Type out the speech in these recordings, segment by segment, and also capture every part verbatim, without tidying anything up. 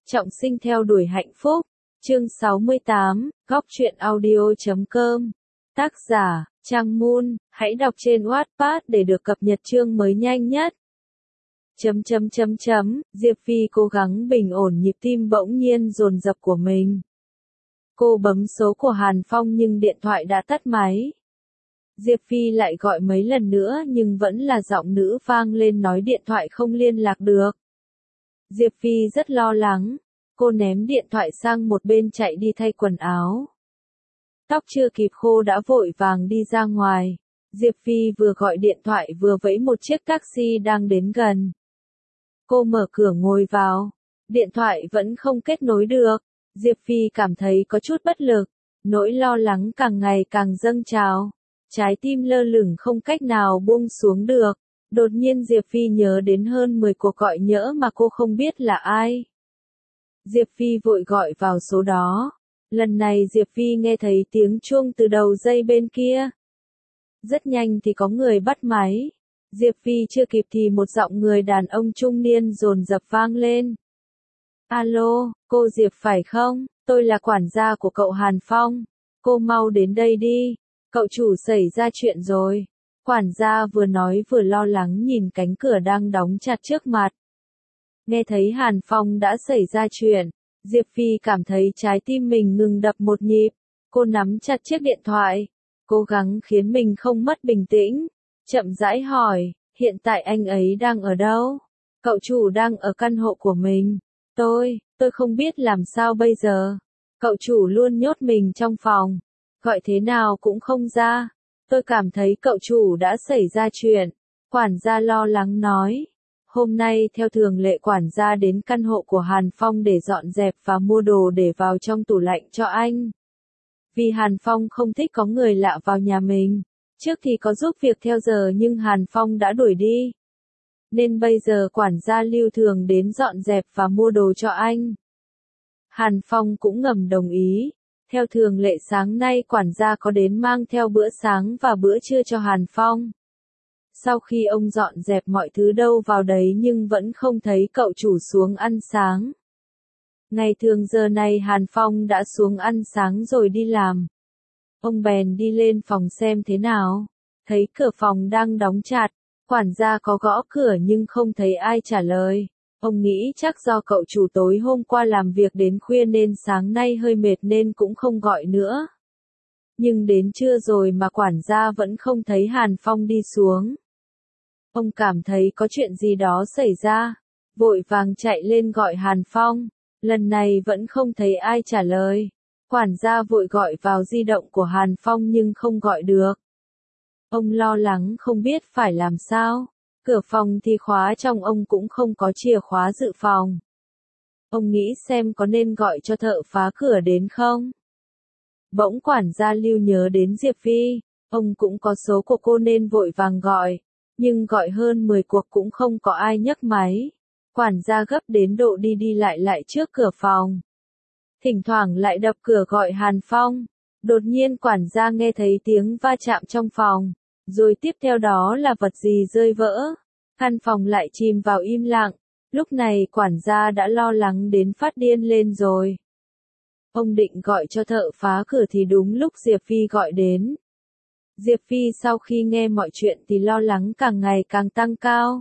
Trọng sinh theo đuổi hạnh phúc. Chương sáu mươi tám, góc truyện audio chấm com. Tác giả, Trang Moon, hãy đọc trên Wattpad để được cập nhật chương mới nhanh nhất. Chấm chấm chấm chấm, Diệp Phi cố gắng bình ổn nhịp tim bỗng nhiên dồn dập của mình. Cô bấm số của Hàn Phong nhưng điện thoại đã tắt máy. Diệp Phi lại gọi mấy lần nữa nhưng vẫn là giọng nữ vang lên nói điện thoại không liên lạc được. Diệp Phi rất lo lắng, cô ném điện thoại sang một bên chạy đi thay quần áo. Tóc chưa kịp khô đã vội vàng đi ra ngoài. Diệp Phi vừa gọi điện thoại vừa vẫy một chiếc taxi đang đến gần. Cô mở cửa ngồi vào, điện thoại vẫn không kết nối được. Diệp Phi cảm thấy có chút bất lực, nỗi lo lắng càng ngày càng dâng trào. Trái tim lơ lửng không cách nào buông xuống được. Đột nhiên Diệp Phi nhớ đến hơn mười cuộc gọi nhỡ mà cô không biết là ai. Diệp Phi vội gọi vào số đó. Lần này Diệp Phi nghe thấy tiếng chuông từ đầu dây bên kia. Rất nhanh thì có người bắt máy. Diệp Phi chưa kịp thì một giọng người đàn ông trung niên dồn dập vang lên. Alo, cô Diệp phải không? Tôi là quản gia của cậu Hàn Phong. Cô mau đến đây đi. Cậu chủ xảy ra chuyện rồi. Quản gia vừa nói vừa lo lắng nhìn cánh cửa đang đóng chặt trước mặt. Nghe thấy Hàn Phong đã xảy ra chuyện, Diệp Phi cảm thấy trái tim mình ngừng đập một nhịp. Cô nắm chặt chiếc điện thoại, cố gắng khiến mình không mất bình tĩnh. Chậm rãi hỏi, hiện tại anh ấy đang ở đâu? Cậu chủ đang ở căn hộ của mình. Tôi, tôi không biết làm sao bây giờ. Cậu chủ luôn nhốt mình trong phòng, gọi thế nào cũng không ra. Tôi cảm thấy cậu chủ đã xảy ra chuyện. Quản gia lo lắng nói. Hôm nay theo thường lệ quản gia đến căn hộ của Hàn Phong để dọn dẹp và mua đồ để vào trong tủ lạnh cho anh. Vì Hàn Phong không thích có người lạ vào nhà mình. Trước thì có giúp việc theo giờ nhưng Hàn Phong đã đuổi đi. Nên bây giờ quản gia lưu thường đến dọn dẹp và mua đồ cho anh. Hàn Phong cũng ngầm đồng ý. Theo thường lệ sáng nay quản gia có đến mang theo bữa sáng và bữa trưa cho Hàn Phong. Sau khi ông dọn dẹp mọi thứ đâu vào đấy nhưng vẫn không thấy cậu chủ xuống ăn sáng. Ngày thường giờ này Hàn Phong đã xuống ăn sáng rồi đi làm. Ông bèn đi lên phòng xem thế nào. Thấy cửa phòng đang đóng chặt, quản gia có gõ cửa nhưng không thấy ai trả lời. Ông nghĩ chắc do cậu chủ tối hôm qua làm việc đến khuya nên sáng nay hơi mệt nên cũng không gọi nữa. Nhưng đến trưa rồi mà quản gia vẫn không thấy Hàn Phong đi xuống. Ông cảm thấy có chuyện gì đó xảy ra, vội vàng chạy lên gọi Hàn Phong, lần này vẫn không thấy ai trả lời. Quản gia vội gọi vào di động của Hàn Phong nhưng không gọi được. Ông lo lắng không biết phải làm sao. Cửa phòng thì khóa trong ông cũng không có chìa khóa dự phòng. Ông nghĩ xem có nên gọi cho thợ phá cửa đến không? Bỗng quản gia lưu nhớ đến Diệp Phi, ông cũng có số của cô nên vội vàng gọi, nhưng gọi hơn mười cuộc cũng không có ai nhấc máy. Quản gia gấp đến độ đi đi lại lại trước cửa phòng. Thỉnh thoảng lại đập cửa gọi Hàn Phong. Đột nhiên quản gia nghe thấy tiếng va chạm trong phòng. Rồi tiếp theo đó là vật gì rơi vỡ. Căn phòng lại chìm vào im lặng. Lúc này quản gia đã lo lắng đến phát điên lên rồi. Ông định gọi cho thợ phá cửa thì đúng lúc Diệp Phi gọi đến. Diệp Phi sau khi nghe mọi chuyện thì lo lắng càng ngày càng tăng cao.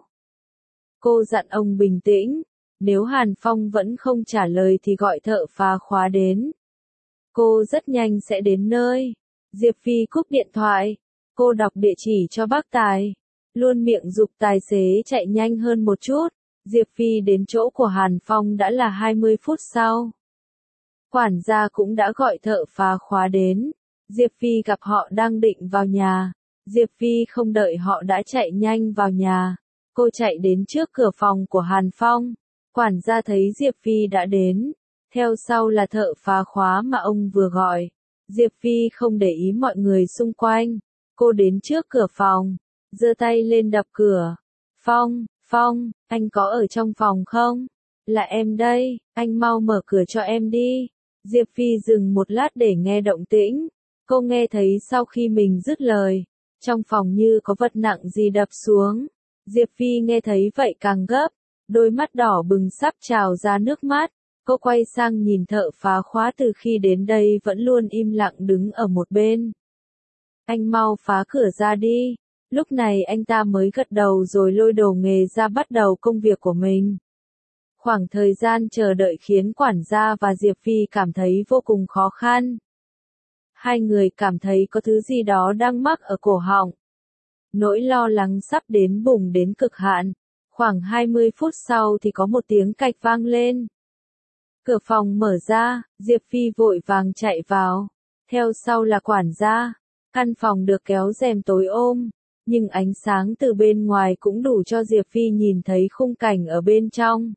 Cô dặn ông bình tĩnh. Nếu Hàn Phong vẫn không trả lời thì gọi thợ phá khóa đến. Cô rất nhanh sẽ đến nơi. Diệp Phi cúp điện thoại. Cô đọc địa chỉ cho bác tài. Luôn miệng giục tài xế chạy nhanh hơn một chút. Diệp Phi đến chỗ của Hàn Phong đã là hai mươi phút sau. Quản gia cũng đã gọi thợ phá khóa đến. Diệp Phi gặp họ đang định vào nhà. Diệp Phi không đợi họ đã chạy nhanh vào nhà. Cô chạy đến trước cửa phòng của Hàn Phong. Quản gia thấy Diệp Phi đã đến. Theo sau là thợ phá khóa mà ông vừa gọi. Diệp Phi không để ý mọi người xung quanh. Cô đến trước cửa phòng, giơ tay lên đập cửa. Phong, Phong, anh có ở trong phòng không? Là em đây, anh mau mở cửa cho em đi. Diệp Phi dừng một lát để nghe động tĩnh. Cô nghe thấy sau khi mình dứt lời, trong phòng như có vật nặng gì đập xuống. Diệp Phi nghe thấy vậy càng gấp, đôi mắt đỏ bừng sắp trào ra nước mắt. Cô quay sang nhìn thợ phá khóa từ khi đến đây vẫn luôn im lặng đứng ở một bên. Anh mau phá cửa ra đi. Lúc này anh ta mới gật đầu rồi lôi đồ nghề ra bắt đầu công việc của mình. Khoảng thời gian chờ đợi khiến quản gia và Diệp Phi cảm thấy vô cùng khó khăn. Hai người cảm thấy có thứ gì đó đang mắc ở cổ họng. Nỗi lo lắng sắp đến bùng đến cực hạn. Khoảng hai mươi phút sau thì có một tiếng cạch vang lên. Cửa phòng mở ra, Diệp Phi vội vàng chạy vào. Theo sau là quản gia. Căn phòng được kéo rèm tối ôm. Nhưng ánh sáng từ bên ngoài cũng đủ cho Diệp Phi nhìn thấy khung cảnh ở bên trong.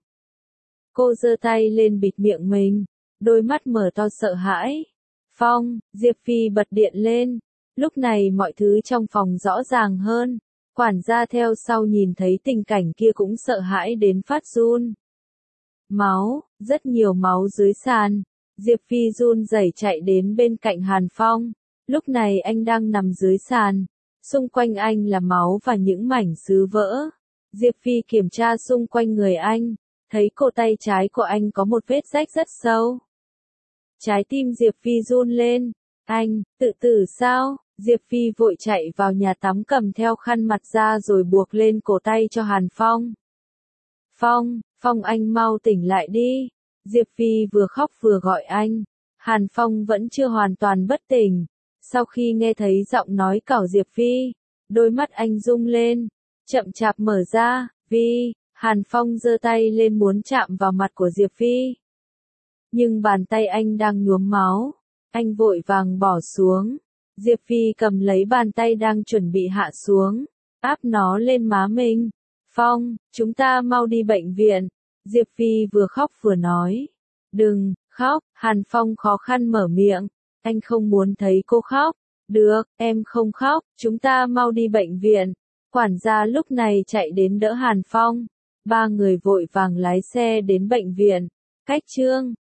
Cô giơ tay lên bịt miệng mình. Đôi mắt mở to sợ hãi. Phong, Diệp Phi bật điện lên. Lúc này mọi thứ trong phòng rõ ràng hơn. Quản gia theo sau nhìn thấy tình cảnh kia cũng sợ hãi đến phát run. Máu, rất nhiều máu dưới sàn. Diệp Phi run rẩy chạy đến bên cạnh Hàn Phong. Lúc này anh đang nằm dưới sàn. Xung quanh anh là máu và những mảnh sứ vỡ. Diệp Phi kiểm tra xung quanh người anh. Thấy cổ tay trái của anh có một vết rách rất sâu. Trái tim Diệp Phi run lên. Anh, tự tử sao? Diệp Phi vội chạy vào nhà tắm cầm theo khăn mặt ra rồi buộc lên cổ tay cho Hàn Phong. Phong, Phong anh mau tỉnh lại đi. Diệp Phi vừa khóc vừa gọi anh. Hàn Phong vẫn chưa hoàn toàn bất tỉnh. Sau khi nghe thấy giọng nói của Diệp Phi, đôi mắt anh rung lên. Chậm chạp mở ra, Vi. Hàn Phong giơ tay lên muốn chạm vào mặt của Diệp Phi. Nhưng bàn tay anh đang nhuốm máu. Anh vội vàng bỏ xuống. Diệp Phi cầm lấy bàn tay đang chuẩn bị hạ xuống. Áp nó lên má mình. Phong, chúng ta mau đi bệnh viện. Diệp Phi vừa khóc vừa nói. Đừng, khóc. Hàn Phong khó khăn mở miệng. Anh không muốn thấy cô khóc. Được, em không khóc, chúng ta mau đi bệnh viện. Quản gia lúc này chạy đến đỡ Hàn Phong. Ba người vội vàng lái xe đến bệnh viện. Cách chương